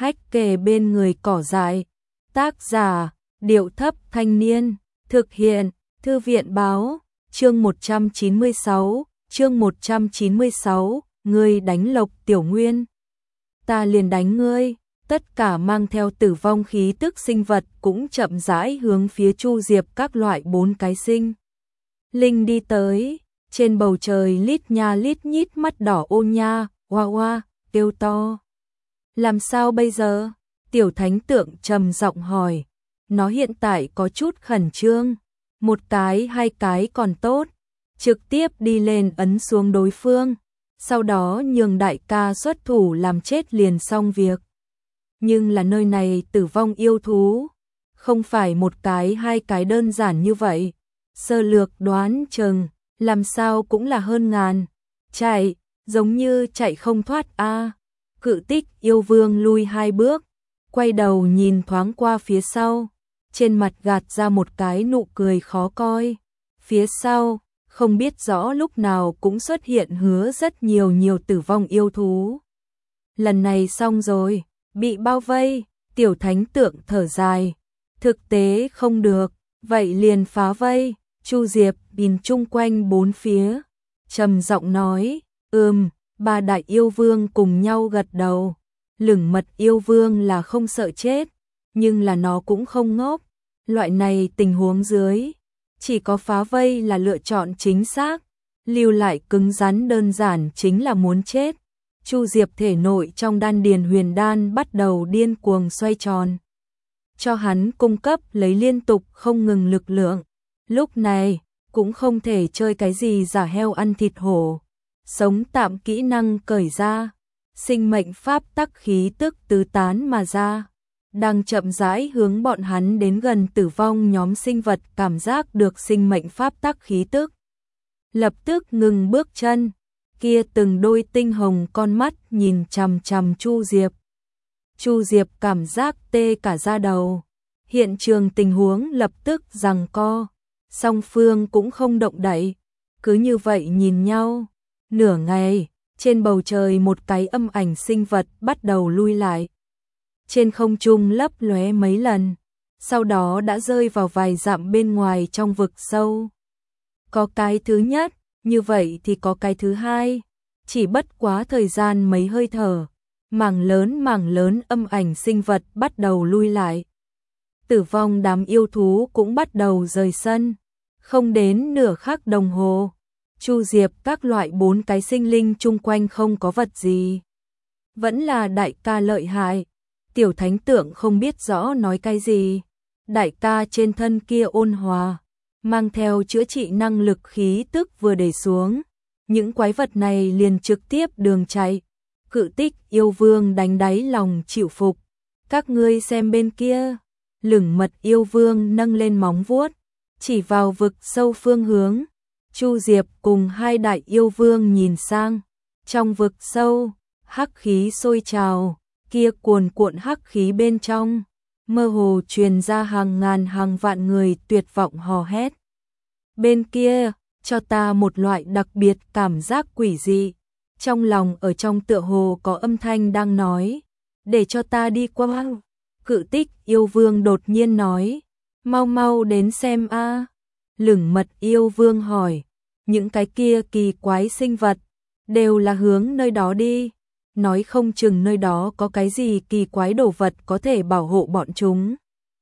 hách kề bên người cỏ dại. Tác giả, Điệu Thấp Thanh Niên. Thực hiện, Thư viện Báo. Chương 196, ngươi đánh Lộc Tiểu Nguyên. Ta liền đánh ngươi. Tất cả mang theo tử vong khí tức sinh vật cũng chậm rãi hướng phía Chu Diệp các loại 4 cái sinh linh đi tới. Trên bầu trời lít nha lít nhít mắt đỏ ô nha, oa oa, kêu to. Làm sao bây giờ? Tiểu Thánh Tượng trầm giọng hỏi. Nó hiện tại có chút khẩn trương. 1 cái 2 cái còn tốt. Trực tiếp đi lên ấn xuống đối phương. Sau đó nhường đại ca xuất thủ làm chết liền xong việc. Nhưng là nơi này tử vong yêu thú. Không phải 1 cái 2 cái đơn giản như vậy. Sơ lược đoán chừng, làm sao cũng là hơn ngàn. Chạy, giống như chạy không thoát a. Cự Tích yêu vương lui 2 bước. Quay đầu nhìn thoáng qua phía sau. Trên mặt gạt ra một cái nụ cười khó coi. Phía sau, không biết rõ lúc nào cũng xuất hiện hứa rất nhiều tử vong yêu thú. Lần này xong rồi, bị bao vây, Tiểu Thánh Tượng thở dài. Thực tế không được, vậy liền phá vây. Chu Diệp nhìn chung quanh 4 phía, trầm giọng nói, 3 đại yêu vương cùng nhau gật đầu. Lửng Mật yêu vương là không sợ chết, nhưng là nó cũng không ngốc. Loại này tình huống dưới, chỉ có phá vây là lựa chọn chính xác, lưu lại cứng rắn đơn giản chính là muốn chết. Chu Diệp thể nội trong đan điền huyền đan bắt đầu điên cuồng xoay tròn, cho hắn cung cấp lấy liên tục không ngừng lực lượng. Lúc này, cũng không thể chơi cái gì giả heo ăn thịt hổ. Sống tạm kỹ năng cởi ra, sinh mệnh pháp tắc khí tức tứ tán mà ra. Đang chậm rãi hướng bọn hắn đến gần tử vong nhóm sinh vật cảm giác được sinh mệnh pháp tắc khí tức. Lập tức ngừng bước chân, kia từng đôi tinh hồng con mắt nhìn chằm chằm Chu Diệp. Chu Diệp cảm giác tê cả da đầu. Hiện trường tình huống lập tức giằng co. Song phương cũng không động đậy, cứ như vậy nhìn nhau. Nửa ngày, trên bầu trời một cái âm ảnh sinh vật bắt đầu lui lại. Trên không trung lấp lóe mấy lần, sau đó đã rơi vào vài dặm bên ngoài trong vực sâu. Có cái thứ nhất, như vậy thì có cái thứ hai. Chỉ bất quá thời gian mấy hơi thở, mảng lớn âm ảnh sinh vật bắt đầu lui lại. Tử vong đám yêu thú cũng bắt đầu rời sân. Không đến nửa khắc đồng hồ, Chu Diệp các loại 4 cái sinh linh chung quanh không có vật gì. Vẫn là đại ca lợi hại. Tiểu Thánh Tượng không biết rõ nói cái gì. Đại ca trên thân kia ôn hòa, mang theo chữa trị năng lực khí tức vừa để xuống. Những quái vật này liền trực tiếp đường chạy. Cự Tích yêu vương đánh đáy lòng chịu phục. Các ngươi xem bên kia. Lửng Mật yêu vương nâng lên móng vuốt, chỉ vào vực sâu phương hướng. Chu Diệp cùng 2 đại yêu vương nhìn sang. Trong vực sâu, hắc khí sôi trào, kia cuồn cuộn hắc khí bên trong, mơ hồ truyền ra hàng ngàn hàng vạn người tuyệt vọng hò hét. Bên kia, cho ta một loại đặc biệt cảm giác quỷ dị. Trong lòng ở trong tựa hồ có âm thanh đang nói, để cho ta đi qua. Cự Tích yêu vương đột nhiên nói, mau mau đến xem a. Lửng Mật yêu vương hỏi, những cái kia kỳ quái sinh vật đều là hướng nơi đó đi, nói không chừng nơi đó có cái gì kỳ quái đồ vật có thể bảo hộ bọn chúng.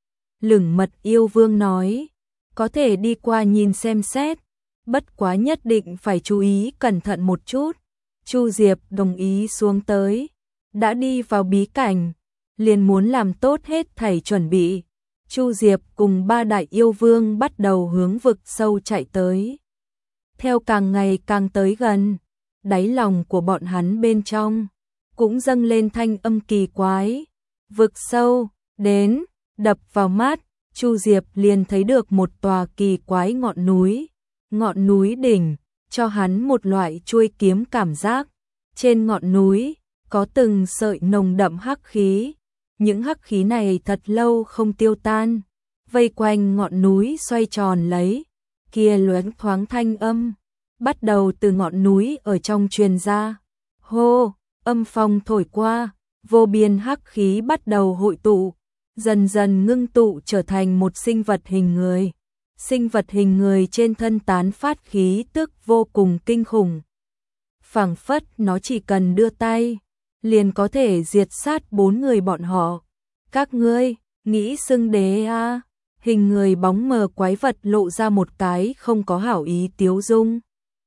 Lửng Mật yêu vương nói, có thể đi qua nhìn xem xét, bất quá nhất định phải chú ý cẩn thận một chút. Chu Diệp đồng ý xuống tới, đã đi vào bí cảnh, liền muốn làm tốt hết thảy chuẩn bị. Chu Diệp cùng 3 đại yêu vương bắt đầu hướng vực sâu chạy tới. Theo càng ngày càng tới gần, đáy lòng của bọn hắn bên trong cũng dâng lên thanh âm kỳ quái. Vực sâu, đến, đập vào mắt, Chu Diệp liền thấy được một tòa kỳ quái ngọn núi. Ngọn núi đỉnh, cho hắn một loại chuôi kiếm cảm giác. Trên ngọn núi, có từng sợi nồng đậm hắc khí. Những hắc khí này thật lâu không tiêu tan, vây quanh ngọn núi xoay tròn lấy. Kia loáng thoáng thanh âm, bắt đầu từ ngọn núi ở trong truyền ra. Hô, âm phong thổi qua, vô biên hắc khí bắt đầu hội tụ, dần dần ngưng tụ trở thành một sinh vật hình người. Sinh vật hình người trên thân tán phát khí tức vô cùng kinh khủng. Phảng phất nó chỉ cần đưa tay, liền có thể diệt sát 4 người bọn họ. Các ngươi, nghĩ xưng đế à? Hình người bóng mờ quái vật lộ ra một cái không có hảo ý tiếu dung.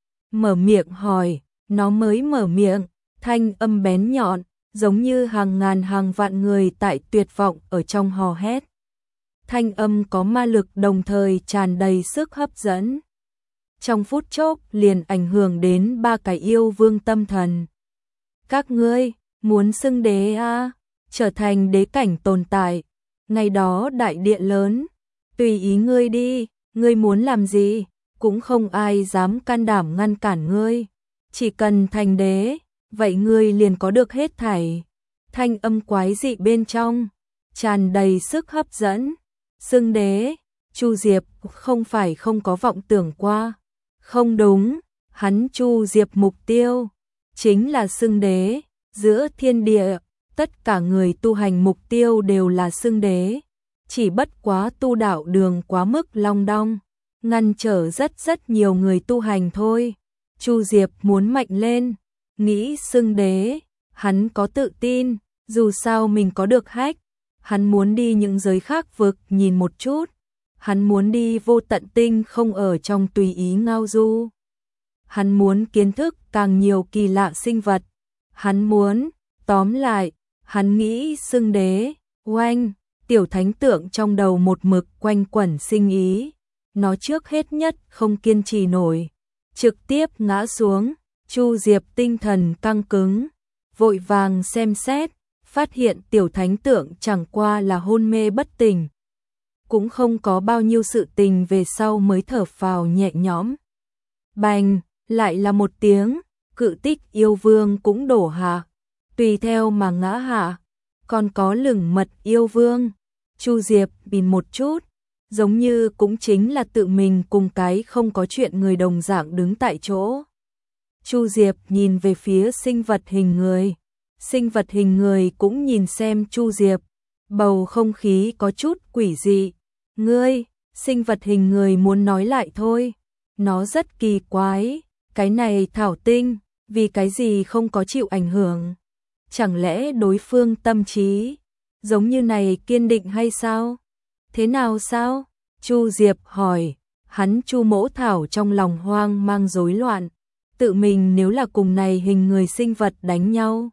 Mở miệng hỏi, nó mới mở miệng, thanh âm bén nhọn, giống như hàng ngàn hàng vạn người tại tuyệt vọng ở trong hò hét. Thanh âm có ma lực đồng thời tràn đầy sức hấp dẫn. Trong phút chốc liền ảnh hưởng đến 3 cái yêu vương tâm thần. Các ngươi, muốn xưng đế à? Trở thành đế cảnh tồn tại. Ngày đó đại điện lớn, tùy ý ngươi đi, ngươi muốn làm gì, cũng không ai dám can đảm ngăn cản ngươi. Chỉ cần thành đế, vậy ngươi liền có được hết thảy. Thanh âm quái dị bên trong, tràn đầy sức hấp dẫn. Xưng đế, Chu Diệp không phải không có vọng tưởng qua. Không đúng, hắn Chu Diệp mục tiêu chính là xưng đế. Giữa thiên địa, tất cả người tu hành mục tiêu đều là xưng đế. Chỉ bất quá tu đạo đường quá mức long đong, ngăn trở rất nhiều người tu hành thôi. Chu Diệp muốn mạnh lên, nghĩ xưng đế, hắn có tự tin, dù sao mình có được hách. Hắn muốn đi những giới khác vực nhìn một chút. Hắn muốn đi vô tận tinh không ở trong tùy ý ngao du. Hắn muốn kiến thức càng nhiều kỳ lạ sinh vật. Hắn muốn, tóm lại, hắn nghĩ xưng đế, oanh, tiểu thánh tượng trong đầu một mực quanh quẩn sinh ý. Nó trước hết nhất không kiên trì nổi, trực tiếp ngã xuống. Chu Diệp tinh thần căng cứng, vội vàng xem xét, phát hiện tiểu thánh tượng chẳng qua là hôn mê bất tỉnh. Cũng không có bao nhiêu sự tình, về sau mới thở phào nhẹ nhõm. Bành, lại là một tiếng, cự tích yêu vương cũng đổ hạ, tùy theo mà ngã hạ. Còn có lửng mật yêu vương. Chu Diệp nhìn một chút, giống như cũng chính là tự mình cùng cái không có chuyện người đồng dạng đứng tại chỗ. Chu Diệp nhìn về phía sinh vật hình người. Sinh vật hình người cũng nhìn xem Chu Diệp. Bầu không khí có chút quỷ dị. Ngươi, sinh vật hình người muốn nói lại thôi. Nó rất kỳ quái. Cái này thảo tinh, vì cái gì không có chịu ảnh hưởng? Chẳng lẽ đối phương tâm trí giống như này kiên định hay sao? Thế nào sao? Chu Diệp hỏi. Hắn Chu Mỗ Thảo trong lòng hoang mang rối loạn. Tự mình nếu là cùng này hình người sinh vật đánh nhau,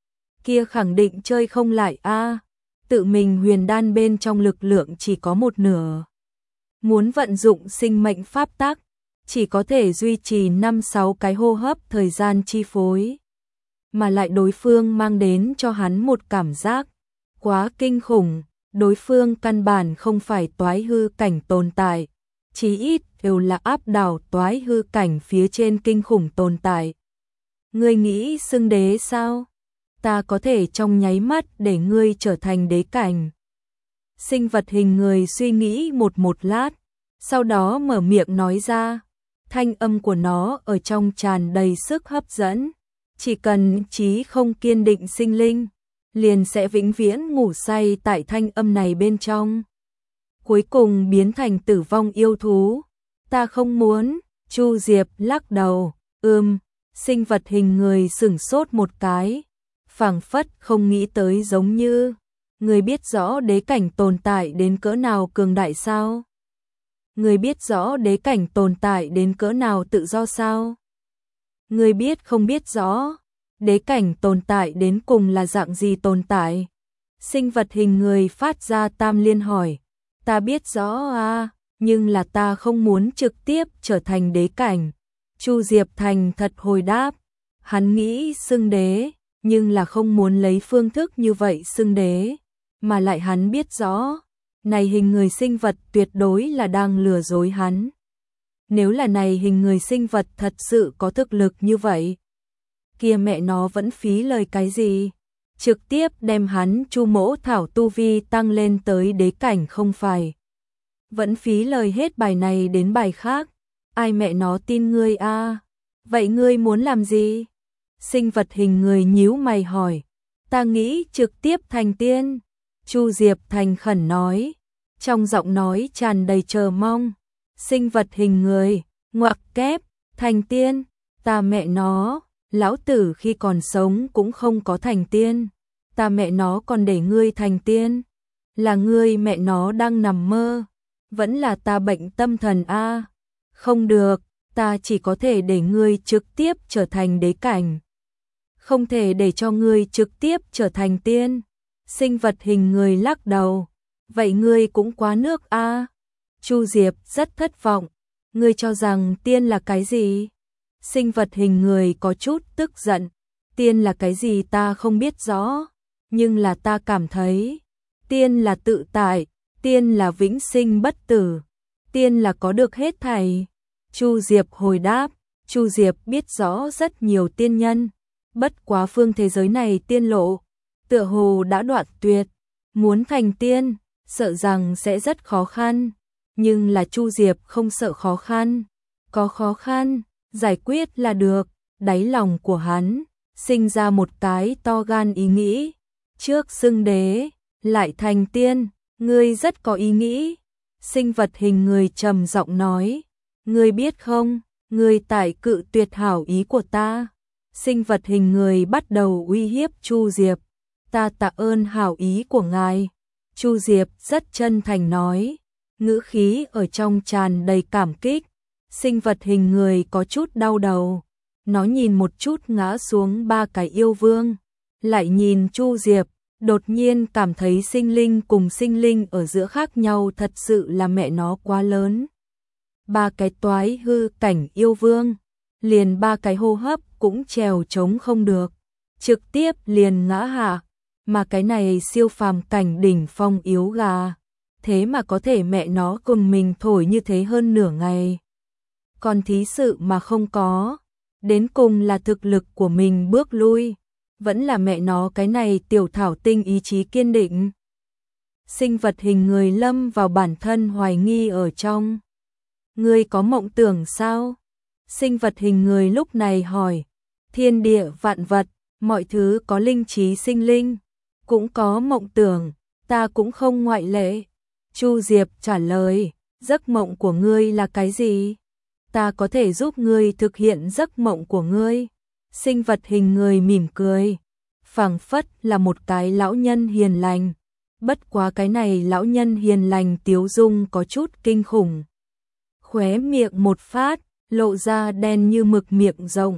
kia khẳng định chơi không lại a. Tự mình huyền đan bên trong lực lượng chỉ có một nửa. Muốn vận dụng sinh mệnh pháp tắc, chỉ có thể duy trì 5-6 cái hô hấp thời gian chi phối. Mà lại đối phương mang đến cho hắn một cảm giác quá kinh khủng. Đối phương căn bản không phải toái hư cảnh tồn tại, chí ít đều là áp đảo toái hư cảnh phía trên kinh khủng tồn tại. Ngươi nghĩ xưng đế sao? Ta có thể trong nháy mắt để ngươi trở thành đế cảnh. Sinh vật hình người suy nghĩ một lát, sau đó mở miệng nói ra. Thanh âm của nó ở trong tràn đầy sức hấp dẫn. Chỉ cần trí không kiên định sinh linh, liền sẽ vĩnh viễn ngủ say tại thanh âm này bên trong. Cuối cùng biến thành tử vong yêu thú. Ta không muốn. Chu Diệp lắc đầu. Sinh vật hình người sửng sốt một cái, phảng phất không nghĩ tới giống như. Người biết rõ đế cảnh tồn tại đến cỡ nào cường đại sao? Người biết rõ đế cảnh tồn tại đến cỡ nào tự do sao? Người biết không biết rõ đế cảnh tồn tại đến cùng là dạng gì tồn tại? Sinh vật hình người phát ra tam liên hỏi. Ta biết rõ à, nhưng là ta không muốn trực tiếp trở thành đế cảnh. Chu Diệp thành thật hồi đáp. Hắn nghĩ xưng đế, nhưng là không muốn lấy phương thức như vậy xưng đế. Mà lại hắn biết rõ, này hình người sinh vật tuyệt đối là đang lừa dối hắn. Nếu là này hình người sinh vật thật sự có thực lực như vậy, kia mẹ nó vẫn phí lời cái gì? Trực tiếp đem hắn Chu Mỗ Thảo tu vi tăng lên tới đế cảnh không phải. Vẫn phí lời hết bài này đến bài khác. Ai mẹ nó tin ngươi a? Vậy ngươi muốn làm gì? Sinh vật hình người nhíu mày hỏi. Ta nghĩ trực tiếp thành tiên. Chu Diệp thành khẩn nói, trong giọng nói tràn đầy chờ mong. Sinh vật hình người, ngoặc kép, thành tiên, ta mẹ nó, lão tử khi còn sống cũng không có thành tiên, ta mẹ nó còn để ngươi thành tiên, là ngươi mẹ nó đang nằm mơ, vẫn là ta bệnh tâm thần a. Không được, ta chỉ có thể để ngươi trực tiếp trở thành đế cảnh, không thể để cho ngươi trực tiếp trở thành tiên. Sinh vật hình người lắc đầu, vậy ngươi cũng quá nước a. Chu Diệp rất thất vọng, ngươi cho rằng tiên là cái gì? Sinh vật hình người có chút tức giận, tiên là cái gì ta không biết rõ, nhưng là ta cảm thấy, tiên là tự tại, tiên là vĩnh sinh bất tử, tiên là có được hết thảy. Chu Diệp hồi đáp, Chu Diệp biết rõ rất nhiều tiên nhân, bất quá phương thế giới này tiên lộ, tựa hồ đã đoạn tuyệt, muốn thành tiên, sợ rằng sẽ rất khó khăn, nhưng là Chu Diệp không sợ khó khăn, có khó khăn, giải quyết là được. Đáy lòng của hắn sinh ra một cái to gan ý nghĩ, trước xưng đế, lại thành tiên, ngươi rất có ý nghĩ. Sinh vật hình người trầm giọng nói, ngươi biết không, ngươi tại cự tuyệt hảo ý của ta. Sinh vật hình người bắt đầu uy hiếp Chu Diệp, ta tạ ơn hảo ý của ngài. Chu Diệp rất chân thành nói, ngữ khí ở trong tràn đầy cảm kích. Sinh vật hình người có chút đau đầu, nó nhìn một chút ngã xuống ba cái yêu vương, lại nhìn Chu Diệp, đột nhiên cảm thấy sinh linh cùng sinh linh ở giữa khác nhau thật sự là mẹ nó quá lớn. Ba cái toái hư cảnh yêu vương, liền ba cái hô hấp cũng trèo trống không được, trực tiếp liền ngã hạ, mà cái này siêu phàm cảnh đỉnh phong yếu gà, thế mà có thể mẹ nó cùng mình thổi như thế hơn nửa ngày. Còn thí sự mà không có, đến cùng là thực lực của mình bước lui, vẫn là mẹ nó cái này tiểu thảo tinh ý chí kiên định. Sinh vật hình người lâm vào bản thân hoài nghi ở trong. Ngươi có mộng tưởng sao? Sinh vật hình người lúc này hỏi. Thiên địa vạn vật, mọi thứ có linh trí sinh linh, cũng có mộng tưởng, ta cũng không ngoại lệ. Chu Diệp trả lời, giấc mộng của ngươi là cái gì? Ta có thể giúp ngươi thực hiện giấc mộng của ngươi. Sinh vật hình người mỉm cười, phảng phất là một cái lão nhân hiền lành. Bất quá cái này lão nhân hiền lành tiếu dung có chút kinh khủng. Khóe miệng một phát, lộ ra đen như mực miệng rộng.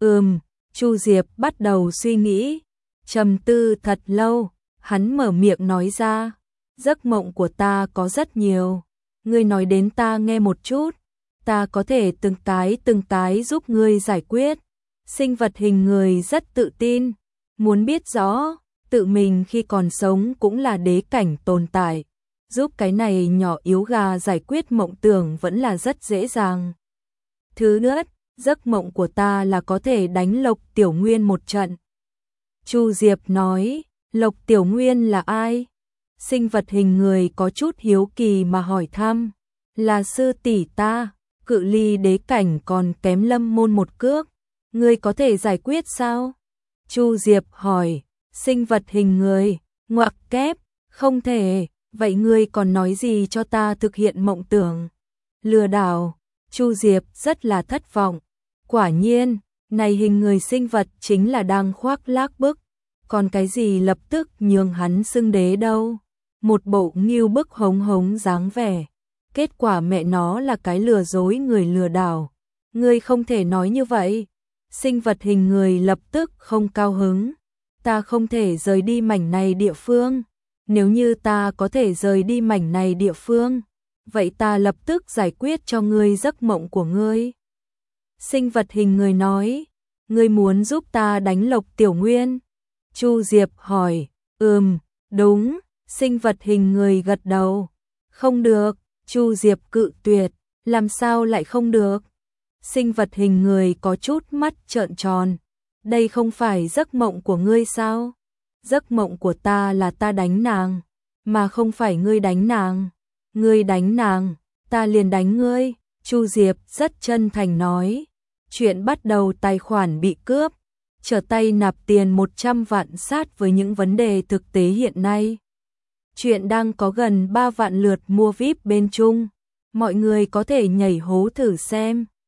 Chu Diệp bắt đầu suy nghĩ, trầm tư thật lâu, hắn mở miệng nói ra, giấc mộng của ta có rất nhiều, ngươi nói đến ta nghe một chút, ta có thể từng cái giúp ngươi giải quyết. Sinh vật hình người rất tự tin, muốn biết rõ, tự mình khi còn sống cũng là đế cảnh tồn tại, giúp cái này nhỏ yếu gà giải quyết mộng tưởng vẫn là rất dễ dàng. Thứ nữa, giấc mộng của ta là có thể đánh Lộc Tiểu Nguyên một trận. Chu Diệp nói, Lộc Tiểu Nguyên là ai? Sinh vật hình người có chút hiếu kỳ mà hỏi thăm, là sư tỷ ta, cự ly đế cảnh còn kém Lâm Môn một cước, ngươi có thể giải quyết sao? Chu Diệp hỏi, sinh vật hình người, ngoặc kép, không thể, vậy ngươi còn nói gì cho ta thực hiện mộng tưởng? Lừa đảo. Chu Diệp rất là thất vọng, quả nhiên, này hình người sinh vật chính là đang khoác lác bức, còn cái gì lập tức nhường hắn xưng đế đâu, một bộ nghiêu bức hống hống dáng vẻ, kết quả mẹ nó là cái lừa dối người lừa đảo, ngươi không thể nói như vậy. Sinh vật hình người lập tức không cao hứng, ta không thể rời đi mảnh này địa phương, nếu như ta có thể rời đi mảnh này địa phương, vậy ta lập tức giải quyết cho ngươi giấc mộng của ngươi. Sinh vật hình người nói, ngươi muốn giúp ta đánh Lộc Tiểu Nguyên? Chu Diệp hỏi, đúng. Sinh vật hình người gật đầu, không được. Chu Diệp cự tuyệt, làm sao lại không được? Sinh vật hình người có chút mắt trợn tròn, đây không phải giấc mộng của ngươi sao? Giấc mộng của ta là ta đánh nàng, mà không phải ngươi đánh nàng. Ngươi đánh nàng, ta liền đánh ngươi. Chu Diệp rất chân thành nói. Chuyện bắt đầu tài khoản bị cướp. trở tay nạp tiền 100 vạn sát với những vấn đề thực tế hiện nay. Chuyện đang có gần 3 vạn lượt mua VIP bên Trung. Mọi người có thể nhảy hố thử xem.